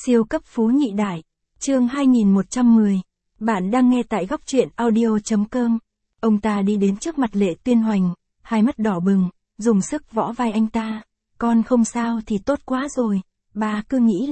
Siêu cấp phú nhị đại, chương 2110. Bạn đang nghe tại góc truyện audio.com. Ông ta đi đến trước mặt Lệ Tuyên Hoành, hai mắt đỏ bừng, dùng sức võ vai anh ta. Con không sao thì tốt quá rồi, bà cứ nghĩ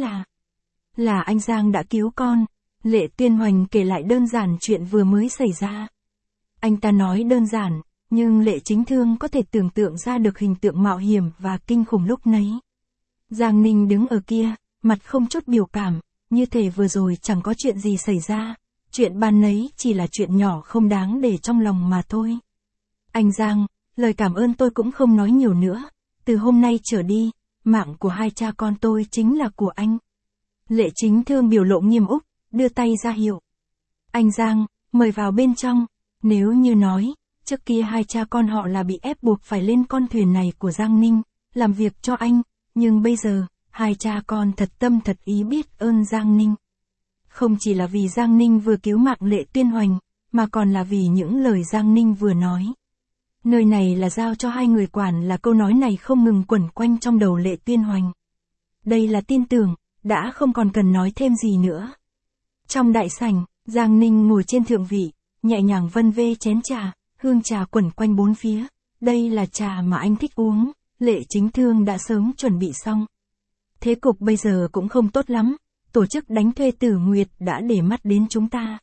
là anh Giang đã cứu con. Lệ Tuyên Hoành kể lại đơn giản chuyện vừa mới xảy ra. Anh ta nói đơn giản, nhưng Lệ Chính Thương có thể tưởng tượng ra được hình tượng mạo hiểm và kinh khủng lúc nấy. Giang Ninh đứng ở kia, mặt không chút biểu cảm, như thể vừa rồi chẳng có chuyện gì xảy ra, chuyện ban nấy chỉ là chuyện nhỏ không đáng để trong lòng mà thôi. Anh Giang, lời cảm ơn tôi cũng không nói nhiều nữa, từ hôm nay trở đi, mạng của hai cha con tôi chính là của anh. Lệ Chính Thương biểu lộ nghiêm úc, đưa tay ra hiệu. Anh Giang, mời vào bên trong, nếu như nói, trước kia hai cha con họ là bị ép buộc phải lên con thuyền này của Giang Ninh, làm việc cho anh, nhưng bây giờ, hai cha con thật tâm thật ý biết ơn Giang Ninh. Không chỉ là vì Giang Ninh vừa cứu mạng Lệ Tuyên Hoành, mà còn là vì những lời Giang Ninh vừa nói. Nơi này là giao cho hai người quản, là câu nói này không ngừng quẩn quanh trong đầu Lệ Tuyên Hoành. Đây là tin tưởng, đã không còn cần nói thêm gì nữa. Trong đại sảnh, Giang Ninh ngồi trên thượng vị, nhẹ nhàng vân vê chén trà, hương trà quẩn quanh bốn phía. Đây là trà mà anh thích uống, Lệ Chính Thương đã sớm chuẩn bị xong. Thế cục bây giờ cũng không tốt lắm, tổ chức đánh thuê Tử Nguyệt đã để mắt đến chúng ta.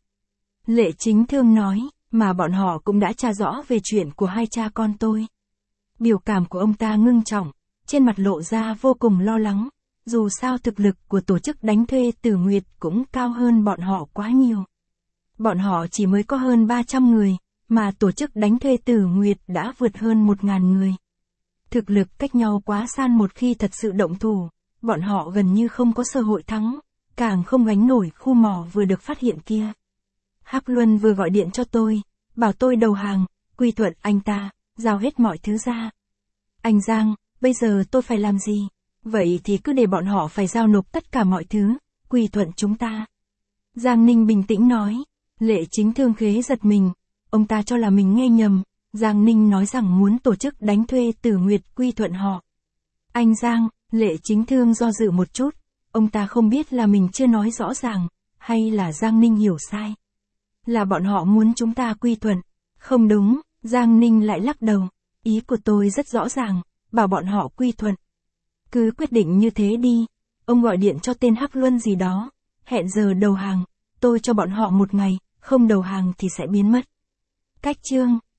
Lệ Chính Thương nói, mà bọn họ cũng đã tra rõ về chuyện của hai cha con tôi. Biểu cảm của ông ta ngưng trọng, trên mặt lộ ra vô cùng lo lắng, dù sao thực lực của tổ chức đánh thuê Tử Nguyệt cũng cao hơn bọn họ quá nhiều. Bọn họ chỉ mới có hơn 300 người, mà tổ chức đánh thuê Tử Nguyệt đã vượt hơn 1.000 người. Thực lực cách nhau quá san, một khi thật sự động thủ, bọn họ gần như không có cơ hội thắng, càng không gánh nổi khu mỏ vừa được phát hiện kia. Hắc Luân vừa gọi điện cho tôi, bảo tôi đầu hàng, quy thuận anh ta, giao hết mọi thứ ra. Anh Giang, bây giờ tôi phải làm gì? Vậy thì cứ để bọn họ phải giao nộp tất cả mọi thứ, quy thuận chúng ta. Giang Ninh bình tĩnh nói. Lệ Chính Thương khế giật mình, ông ta cho là mình nghe nhầm. Giang Ninh nói rằng muốn tổ chức đánh thuê Tử Nguyệt quy thuận họ. Anh Giang, Lệ Chính Thương do dự một chút, ông ta không biết là mình chưa nói rõ ràng, hay là Giang Ninh hiểu sai. Là bọn họ muốn chúng ta quy thuận. Không đúng, Giang Ninh lại lắc đầu, ý của tôi rất rõ ràng, bảo bọn họ quy thuận. Cứ quyết định như thế đi, ông gọi điện cho tên Hắc Luân gì đó, hẹn giờ đầu hàng, tôi cho bọn họ 1 ngày, không đầu hàng thì sẽ biến mất. Cách chương